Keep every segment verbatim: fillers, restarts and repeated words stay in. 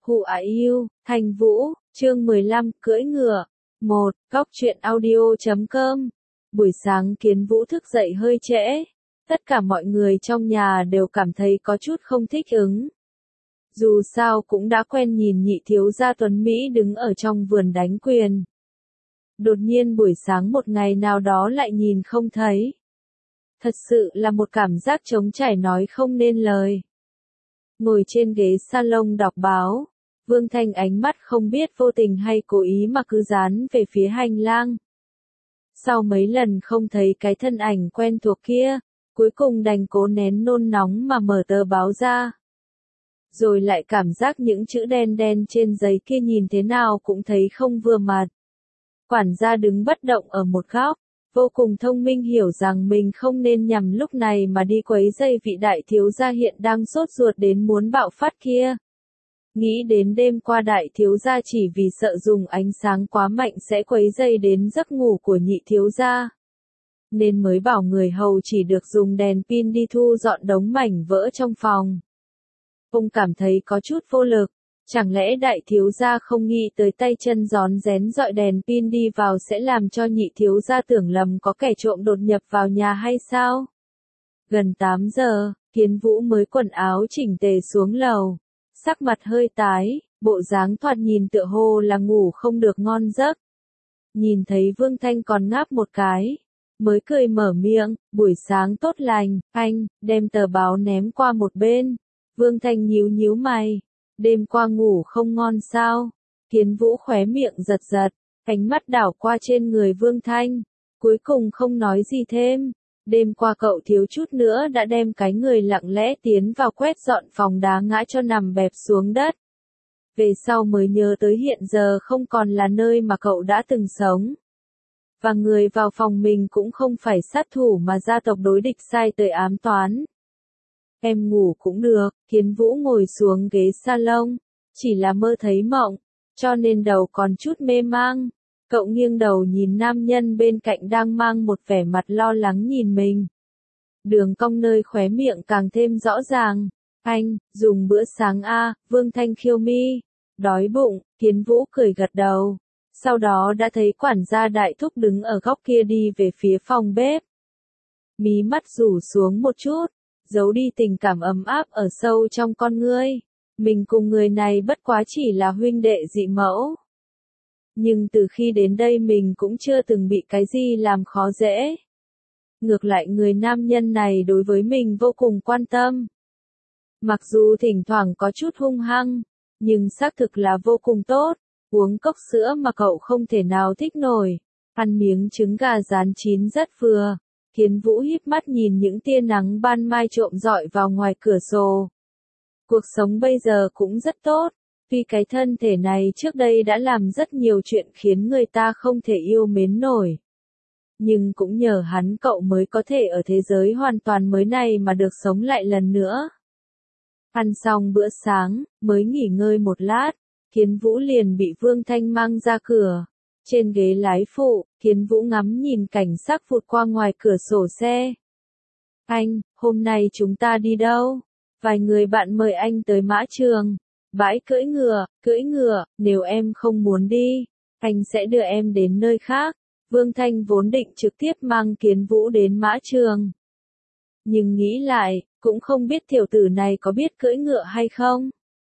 Who are you, Thành Vũ, chương mười lăm, cưỡi ngựa. một. Góc truyện audio chấm com. Buổi sáng Kiến Vũ thức dậy hơi trễ. Tất cả mọi người trong nhà đều cảm thấy có chút không thích ứng. Dù sao cũng đã quen nhìn nhị thiếu gia tuấn Mỹ đứng ở trong vườn đánh quyền. Đột nhiên buổi sáng một ngày nào đó lại nhìn không thấy. Thật sự là một cảm giác trống trải nói không nên lời. Ngồi trên ghế salon đọc báo, Vương Thanh ánh mắt không biết vô tình hay cố ý mà cứ dán về phía hành lang. Sau mấy lần không thấy cái thân ảnh quen thuộc kia, cuối cùng đành cố nén nôn nóng mà mở tờ báo ra. Rồi lại cảm giác những chữ đen đen trên giấy kia nhìn thế nào cũng thấy không vừa mặt. Quản gia đứng bất động ở một góc, vô cùng thông minh hiểu rằng mình không nên nhằm lúc này mà đi quấy rầy vị đại thiếu gia hiện đang sốt ruột đến muốn bạo phát kia. Nghĩ đến đêm qua đại thiếu gia chỉ vì sợ dùng ánh sáng quá mạnh sẽ quấy rầy đến giấc ngủ của nhị thiếu gia, nên mới bảo người hầu chỉ được dùng đèn pin đi thu dọn đống mảnh vỡ trong phòng. Ông cảm thấy có chút vô lực, chẳng lẽ đại thiếu gia không nghĩ tới tay chân rón rén dọi đèn pin đi vào sẽ làm cho nhị thiếu gia tưởng lầm có kẻ trộm đột nhập vào nhà hay sao? Gần tám giờ, Kiến Vũ mới quần áo chỉnh tề xuống lầu, sắc mặt hơi tái, bộ dáng thoạt nhìn tựa hồ là ngủ không được ngon giấc. Nhìn thấy Vương Thanh còn ngáp một cái, mới cười mở miệng, buổi sáng tốt lành, anh, đem tờ báo ném qua một bên. Vương Thanh nhíu nhíu mày, đêm qua ngủ không ngon sao? Kiến Vũ khóe miệng giật giật, ánh mắt đảo qua trên người Vương Thanh, cuối cùng không nói gì thêm. Đêm qua cậu thiếu chút nữa đã đem cái người lặng lẽ tiến vào quét dọn phòng đá ngã cho nằm bẹp xuống đất. Về sau mới nhớ tới hiện giờ không còn là nơi mà cậu đã từng sống. Và người vào phòng mình cũng không phải sát thủ mà gia tộc đối địch sai tới ám toán. Em ngủ cũng được, Kiến Vũ ngồi xuống ghế salon, chỉ là mơ thấy mộng, cho nên đầu còn chút mê mang. Cậu nghiêng đầu nhìn nam nhân bên cạnh đang mang một vẻ mặt lo lắng nhìn mình. Đường cong nơi khóe miệng càng thêm rõ ràng. Anh, dùng bữa sáng a, Vương Thanh khiêu mi. Đói bụng, Kiến Vũ cười gật đầu. Sau đó đã thấy quản gia đại thúc đứng ở góc kia đi về phía phòng bếp. Mí mắt rủ xuống một chút, giấu đi tình cảm ấm áp ở sâu trong con ngươi. Mình cùng người này bất quá chỉ là huynh đệ dị mẫu. Nhưng từ khi đến đây mình cũng chưa từng bị cái gì làm khó dễ. Ngược lại người nam nhân này đối với mình vô cùng quan tâm. Mặc dù thỉnh thoảng có chút hung hăng, nhưng xác thực là vô cùng tốt. Uống cốc sữa mà cậu không thể nào thích nổi. Ăn miếng trứng gà rán chín rất vừa. Kiến Vũ híp mắt nhìn những tia nắng ban mai trộm rọi vào ngoài cửa sổ. Cuộc sống bây giờ cũng rất tốt. Tuy cái thân thể này trước đây đã làm rất nhiều chuyện khiến người ta không thể yêu mến nổi. Nhưng cũng nhờ hắn cậu mới có thể ở thế giới hoàn toàn mới này mà được sống lại lần nữa. Ăn xong bữa sáng, mới nghỉ ngơi một lát, Kiến Vũ liền bị Vương Thanh mang ra cửa. Trên ghế lái phụ, Kiến Vũ ngắm nhìn cảnh sắc vụt qua ngoài cửa sổ xe. Anh, hôm nay chúng ta đi đâu? Vài người bạn mời anh tới mã trường. Bãi cưỡi ngựa, cưỡi ngựa, nếu em không muốn đi, anh sẽ đưa em đến nơi khác. Vương Thanh vốn định trực tiếp mang Kiến Vũ đến mã trường. Nhưng nghĩ lại, cũng không biết tiểu tử này có biết cưỡi ngựa hay không.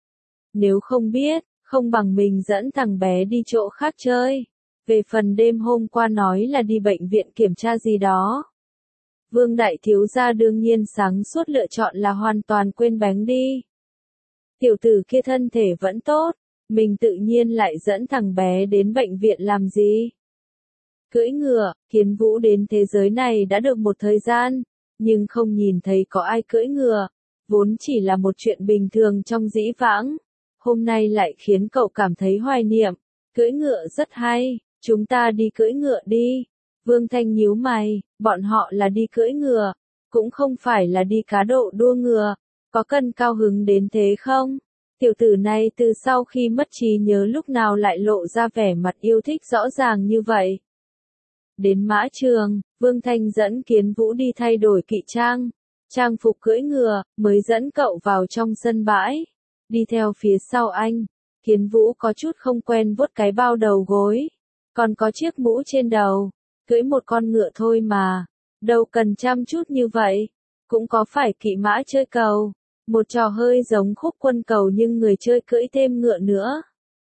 Nếu không biết, không bằng mình dẫn thằng bé đi chỗ khác chơi. Về phần đêm hôm qua nói là đi bệnh viện kiểm tra gì đó. Vương đại thiếu gia đương nhiên sáng suốt lựa chọn là hoàn toàn quên bánh đi. Tiểu tử kia thân thể vẫn tốt, mình tự nhiên lại dẫn thằng bé đến bệnh viện làm gì? Cưỡi ngựa, Kiến Vũ đến thế giới này đã được một thời gian, nhưng không nhìn thấy có ai cưỡi ngựa, vốn chỉ là một chuyện bình thường trong dĩ vãng. Hôm nay lại khiến cậu cảm thấy hoài niệm, cưỡi ngựa rất hay, chúng ta đi cưỡi ngựa đi. Vương Thanh nhíu mày, bọn họ là đi cưỡi ngựa, cũng không phải là đi cá độ đua ngựa. Có cần cao hứng đến thế không? Tiểu tử này từ sau khi mất trí nhớ lúc nào lại lộ ra vẻ mặt yêu thích rõ ràng như vậy. Đến mã trường, Vương Thanh dẫn Kiến Vũ đi thay đổi kỵ trang, trang phục cưỡi ngựa, mới dẫn cậu vào trong sân bãi. Đi theo phía sau anh, Kiến Vũ có chút không quen vuốt cái bao đầu gối. Còn có chiếc mũ trên đầu. Cưỡi một con ngựa thôi mà. Đâu cần chăm chút như vậy. Cũng có phải kỵ mã chơi cầu. Một trò hơi giống khúc quân cầu nhưng người chơi cưỡi thêm ngựa nữa.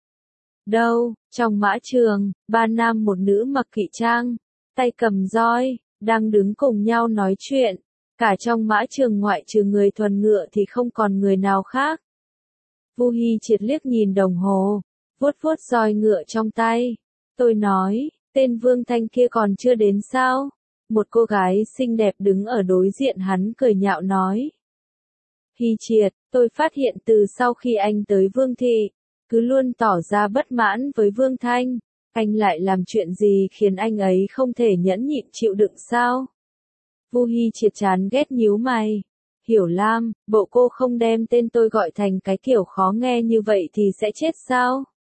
Đâu, trong mã trường, ba nam một nữ mặc kỵ trang, tay cầm roi, đang đứng cùng nhau nói chuyện. Cả trong mã trường ngoại trừ người thuần ngựa thì không còn người nào khác. Vu Hi Triệt liếc nhìn đồng hồ, vuốt vuốt roi ngựa trong tay. Tôi nói, tên Vương Thanh kia còn chưa đến sao? Một cô gái xinh đẹp đứng ở đối diện hắn cười nhạo nói. Hi Triệt, tôi phát hiện từ sau khi anh tới Vương Thị, cứ luôn tỏ ra bất mãn với Vương Thanh. Anh lại làm chuyện gì khiến anh ấy không thể nhẫn nhịn chịu đựng sao? Vu Hi Triệt chán ghét nhíu mày. Hiểu Lam, bộ cô không đem tên tôi gọi thành cái kiểu khó nghe như vậy thì sẽ chết sao?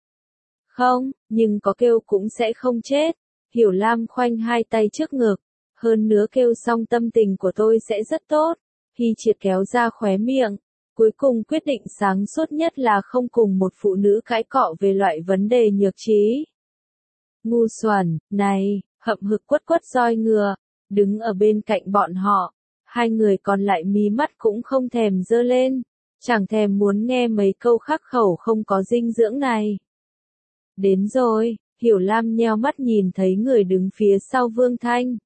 Không, nhưng có kêu cũng sẽ không chết. Hiểu Lam khoanh hai tay trước ngực. Hơn nữa kêu xong tâm tình của tôi sẽ rất tốt. Hi Triệt kéo ra khóe miệng. Cuối cùng quyết định sáng suốt nhất là không cùng một phụ nữ cãi cọ về loại vấn đề nhược trí. Ngu xuẩn, này, hậm hực quất quất roi ngựa, đứng ở bên cạnh bọn họ. Hai người còn lại mí mắt cũng không thèm giơ lên, chẳng thèm muốn nghe mấy câu khắc khẩu không có dinh dưỡng này. Đến rồi, Hiểu Lam nheo mắt nhìn thấy người đứng phía sau Vương Thanh.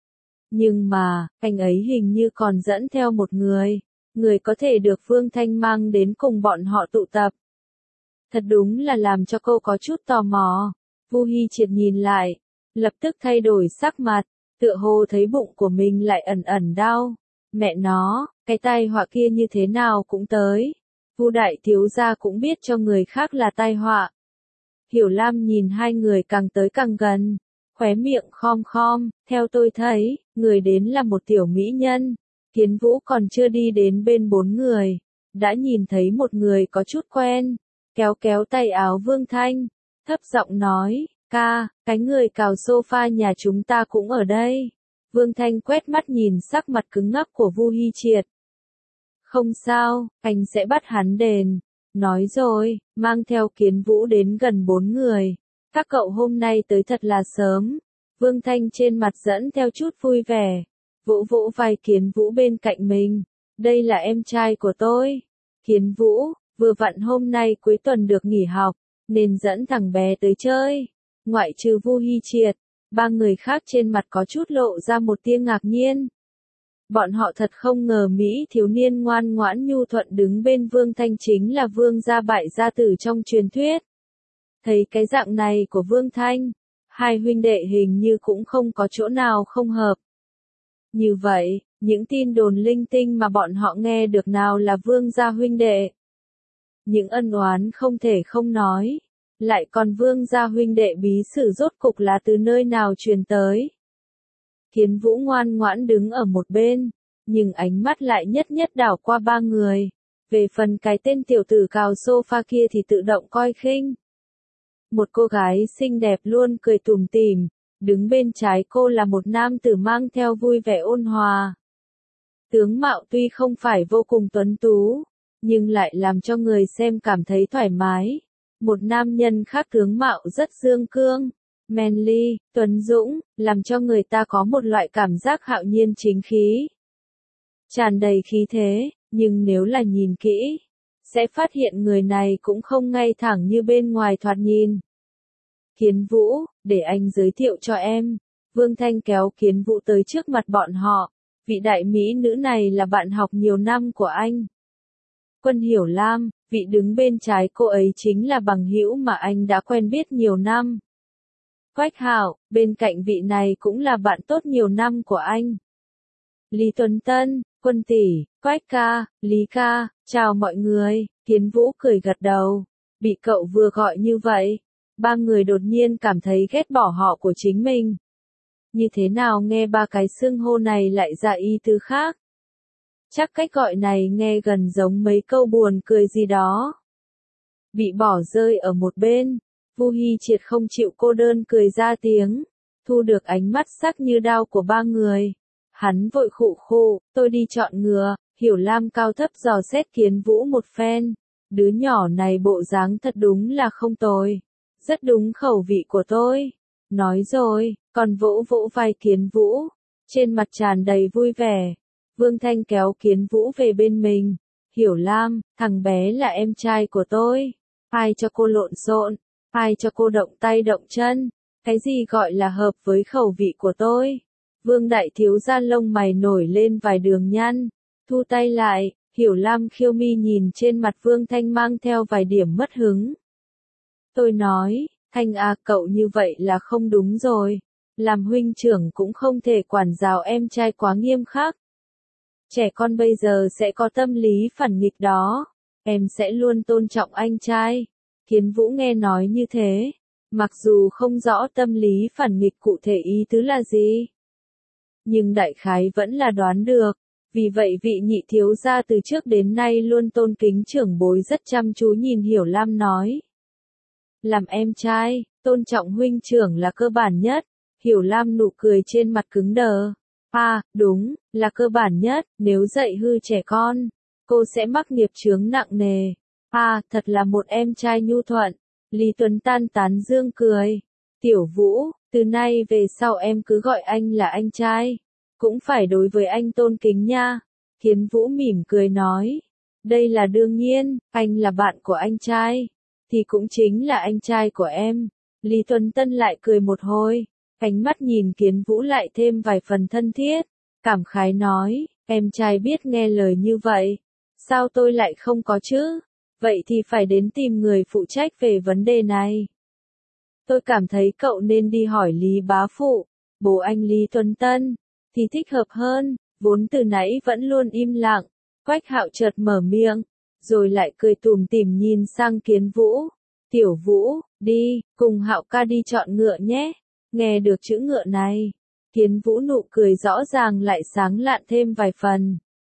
Nhưng mà, anh ấy hình như còn dẫn theo một người, người có thể được Vương Thanh mang đến cùng bọn họ tụ tập. Thật đúng là làm cho cô có chút tò mò. Vu Hi Triệt nhìn lại, lập tức thay đổi sắc mặt, tựa hồ thấy bụng của mình lại ẩn ẩn đau. Mẹ nó, cái tai họa kia như thế nào cũng tới. Vu đại thiếu gia cũng biết cho người khác là tai họa. Hiểu Lam nhìn hai người càng tới càng gần, khóe miệng khom khom, theo tôi thấy, người đến là một tiểu mỹ nhân. Kiến Vũ còn chưa đi đến bên bốn người, đã nhìn thấy một người có chút quen, kéo kéo tay áo Vương Thanh, thấp giọng nói, ca, cái người cào sofa nhà chúng ta cũng ở đây. Vương Thanh quét mắt nhìn sắc mặt cứng ngắc của Vu Hi Triệt. Không sao, anh sẽ bắt hắn đền. Nói rồi, mang theo Kiến Vũ đến gần bốn người. Các cậu hôm nay tới thật là sớm. Vương Thanh trên mặt dẫn theo chút vui vẻ. Vỗ vỗ vai Kiến Vũ bên cạnh mình. Đây là em trai của tôi. Kiến Vũ, vừa vặn hôm nay cuối tuần được nghỉ học, nên dẫn thằng bé tới chơi. Ngoại trừ Vu Hi Triệt, ba người khác trên mặt có chút lộ ra một tia ngạc nhiên. Bọn họ thật không ngờ Mỹ thiếu niên ngoan ngoãn nhu thuận đứng bên Vương Thanh chính là Vương gia bại gia tử trong truyền thuyết. Thấy cái dạng này của Vương Thanh, hai huynh đệ hình như cũng không có chỗ nào không hợp. Như vậy, những tin đồn linh tinh mà bọn họ nghe được nào là Vương gia huynh đệ. Những ân oán không thể không nói. Lại còn Vương gia huynh đệ bí sử rốt cục là từ nơi nào truyền tới. Kiến Vũ ngoan ngoãn đứng ở một bên, nhưng ánh mắt lại nhất nhất đảo qua ba người. Về phần cái tên tiểu tử cào sofa kia thì tự động coi khinh. Một cô gái xinh đẹp luôn cười tủm tỉm, đứng bên trái cô là một nam tử mang theo vui vẻ ôn hòa. Tướng mạo tuy không phải vô cùng tuấn tú, nhưng lại làm cho người xem cảm thấy thoải mái. Một nam nhân khác tướng mạo rất dương cương, manly, tuấn dũng, làm cho người ta có một loại cảm giác hạo nhiên chính khí. Tràn đầy khí thế, nhưng nếu là nhìn kỹ, sẽ phát hiện người này cũng không ngay thẳng như bên ngoài thoạt nhìn. Kiến Vũ, để anh giới thiệu cho em. Vương Thanh kéo Kiến Vũ tới trước mặt bọn họ. Vị đại mỹ nữ này là bạn học nhiều năm của anh. Quân Hiểu Lam, vị đứng bên trái cô ấy chính là bằng hữu mà anh đã quen biết nhiều năm. Quách Hạo, bên cạnh vị này cũng là bạn tốt nhiều năm của anh. Lý Tuấn Tân, Quân tỷ, Quách ca, Lý ca, chào mọi người. Kiến Vũ cười gật đầu. Bị cậu vừa gọi như vậy, ba người đột nhiên cảm thấy ghét bỏ họ của chính mình. Như thế nào nghe ba cái xưng hô này lại ra ý tứ khác? Chắc cách gọi này nghe gần giống mấy câu buồn cười gì đó. Bị bỏ rơi ở một bên, Vu Hi Triệt không chịu cô đơn cười ra tiếng, thu được ánh mắt sắc như đao của ba người. Hắn vội khụ khụ, tôi đi chọn ngựa. Hiểu Lam cao thấp dò xét Kiến Vũ một phen, đứa nhỏ này bộ dáng thật đúng là không tồi, rất đúng khẩu vị của tôi. Nói rồi, còn vỗ vỗ vai Kiến Vũ, trên mặt tràn đầy vui vẻ. Vương Thanh kéo Kiến Vũ về bên mình. Hiểu Lam, thằng bé là em trai của tôi. Ai cho cô lộn xộn, ai cho cô động tay động chân, cái gì gọi là hợp với khẩu vị của tôi. Vương đại thiếu gia lông mày nổi lên vài đường nhăn, thu tay lại. Hiểu Lam khiêu mi nhìn trên mặt Vương Thanh mang theo vài điểm mất hứng. Tôi nói, Thanh à, cậu như vậy là không đúng rồi. Làm huynh trưởng cũng không thể quản giáo em trai quá nghiêm khắc. Trẻ con bây giờ sẽ có tâm lý phản nghịch đó. Em sẽ luôn tôn trọng anh trai. Kiến Vũ nghe nói như thế, mặc dù không rõ tâm lý phản nghịch cụ thể ý tứ là gì, nhưng đại khái vẫn là đoán được. Vì vậy vị nhị thiếu gia từ trước đến nay luôn tôn kính trưởng bối rất chăm chú nhìn Hiểu Lam nói. Làm em trai, tôn trọng huynh trưởng là cơ bản nhất. Hiểu Lam nụ cười trên mặt cứng đờ. À, đúng, là cơ bản nhất, nếu dạy hư trẻ con, cô sẽ mắc nghiệp chướng nặng nề. À, thật là một em trai nhu thuận. Lý Tuấn tan tán dương cười. Tiểu Vũ, từ nay về sau em cứ gọi anh là anh trai. Cũng phải đối với anh tôn kính nha. Kiến Vũ mỉm cười nói. Đây là đương nhiên, anh là bạn của anh trai. Thì cũng chính là anh trai của em. Lý Tuấn Tân lại cười một hồi. Ánh mắt nhìn Kiến Vũ lại thêm vài phần thân thiết. Cảm khái nói, em trai biết nghe lời như vậy. Sao tôi lại không có chứ? Vậy thì phải đến tìm người phụ trách về vấn đề này. Tôi cảm thấy cậu nên đi hỏi Lý bá phụ, bố anh Lý Tuấn Tân, thì thích hợp hơn. Vốn từ nãy vẫn luôn im lặng, Quách Hạo chợt mở miệng, rồi lại cười tủm tỉm nhìn sang Kiến Vũ. Tiểu Vũ, đi, cùng Hạo ca đi chọn ngựa nhé. Nghe được chữ ngựa này, Kiến Vũ nụ cười rõ ràng lại sáng lạn thêm vài phần.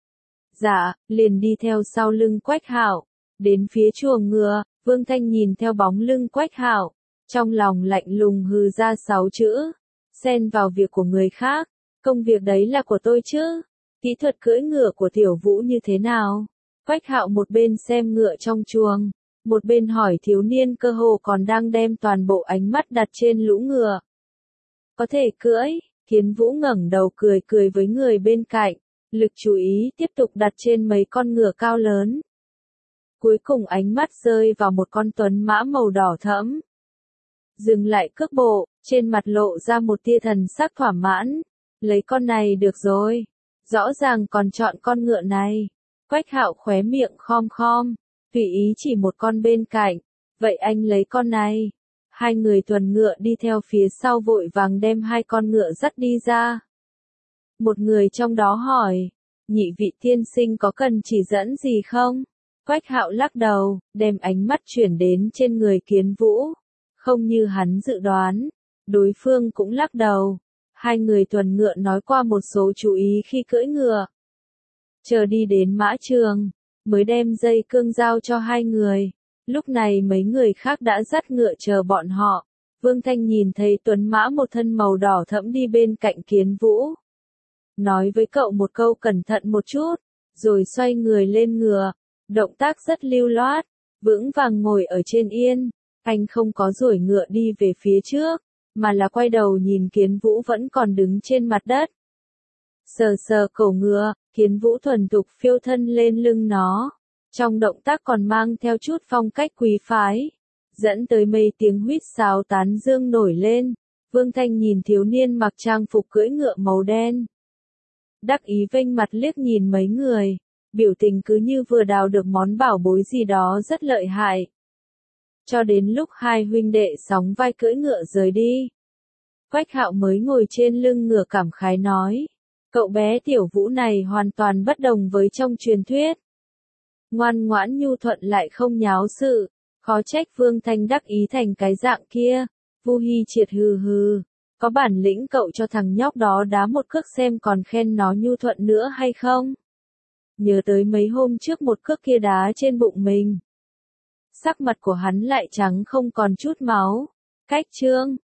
Dạ, liền đi theo sau lưng Quách Hạo, đến phía chuồng ngựa. Vương Thanh nhìn theo bóng lưng Quách Hạo, trong lòng lạnh lùng hừ ra sáu chữ, xen vào việc của người khác, công việc đấy là của tôi chứ. Kỹ thuật cưỡi ngựa của Tiểu Vũ như thế nào? Quách Hạo một bên xem ngựa trong chuồng, một bên hỏi thiếu niên cơ hồ còn đang đem toàn bộ ánh mắt đặt trên lũ ngựa. Có thể cưỡi. Kiến Vũ ngẩng đầu cười cười với người bên cạnh, lực chú ý tiếp tục đặt trên mấy con ngựa cao lớn. Cuối cùng ánh mắt rơi vào một con tuấn mã màu đỏ thẫm. Dừng lại cước bộ, trên mặt lộ ra một tia thần sắc thỏa mãn. Lấy con này được rồi. Rõ ràng còn chọn con ngựa này. Quách Hạo khóe miệng khom khom, tùy ý chỉ một con bên cạnh. Vậy anh lấy con này. Hai người tuần ngựa đi theo phía sau vội vàng đem hai con ngựa dắt đi ra. Một người trong đó hỏi, nhị vị tiên sinh có cần chỉ dẫn gì không? Quách Hạo lắc đầu, đem ánh mắt chuyển đến trên người Kiến Vũ. Không như hắn dự đoán, đối phương cũng lắc đầu. Hai người tuần ngựa nói qua một số chú ý khi cưỡi ngựa. Chờ đi đến mã trường, mới đem dây cương giao cho hai người. Lúc này mấy người khác đã dắt ngựa chờ bọn họ. Vương Thanh nhìn thấy tuấn mã một thân màu đỏ thẫm đi bên cạnh Kiến Vũ. Nói với cậu một câu cẩn thận một chút, rồi xoay người lên ngựa. Động tác rất lưu loát, vững vàng ngồi ở trên yên. Anh không có duỗi ngựa đi về phía trước, mà là quay đầu nhìn Kiến Vũ vẫn còn đứng trên mặt đất. Sờ sờ cổ ngựa, Kiến Vũ thuần thục phiêu thân lên lưng nó. Trong động tác còn mang theo chút phong cách quý phái, dẫn tới mấy tiếng huýt sáo tán dương nổi lên. Vương Thanh nhìn thiếu niên mặc trang phục cưỡi ngựa màu đen, đắc ý vênh mặt liếc nhìn mấy người, biểu tình cứ như vừa đào được món bảo bối gì đó rất lợi hại. Cho đến lúc hai huynh đệ sóng vai cưỡi ngựa rời đi, Quách Hạo mới ngồi trên lưng ngựa cảm khái nói, cậu bé Tiểu Vũ này hoàn toàn bất đồng với trong truyền thuyết. Ngoan ngoãn nhu thuận lại không nháo sự, khó trách Vương Thanh đắc ý thành cái dạng kia. Vu Hi Triệt hừ hừ, có bản lĩnh cậu cho thằng nhóc đó đá một cước xem còn khen nó nhu thuận nữa hay không. Nhớ tới mấy hôm trước một cước kia đá trên bụng mình. Sắc mặt của hắn lại trắng không còn chút máu. Cách chương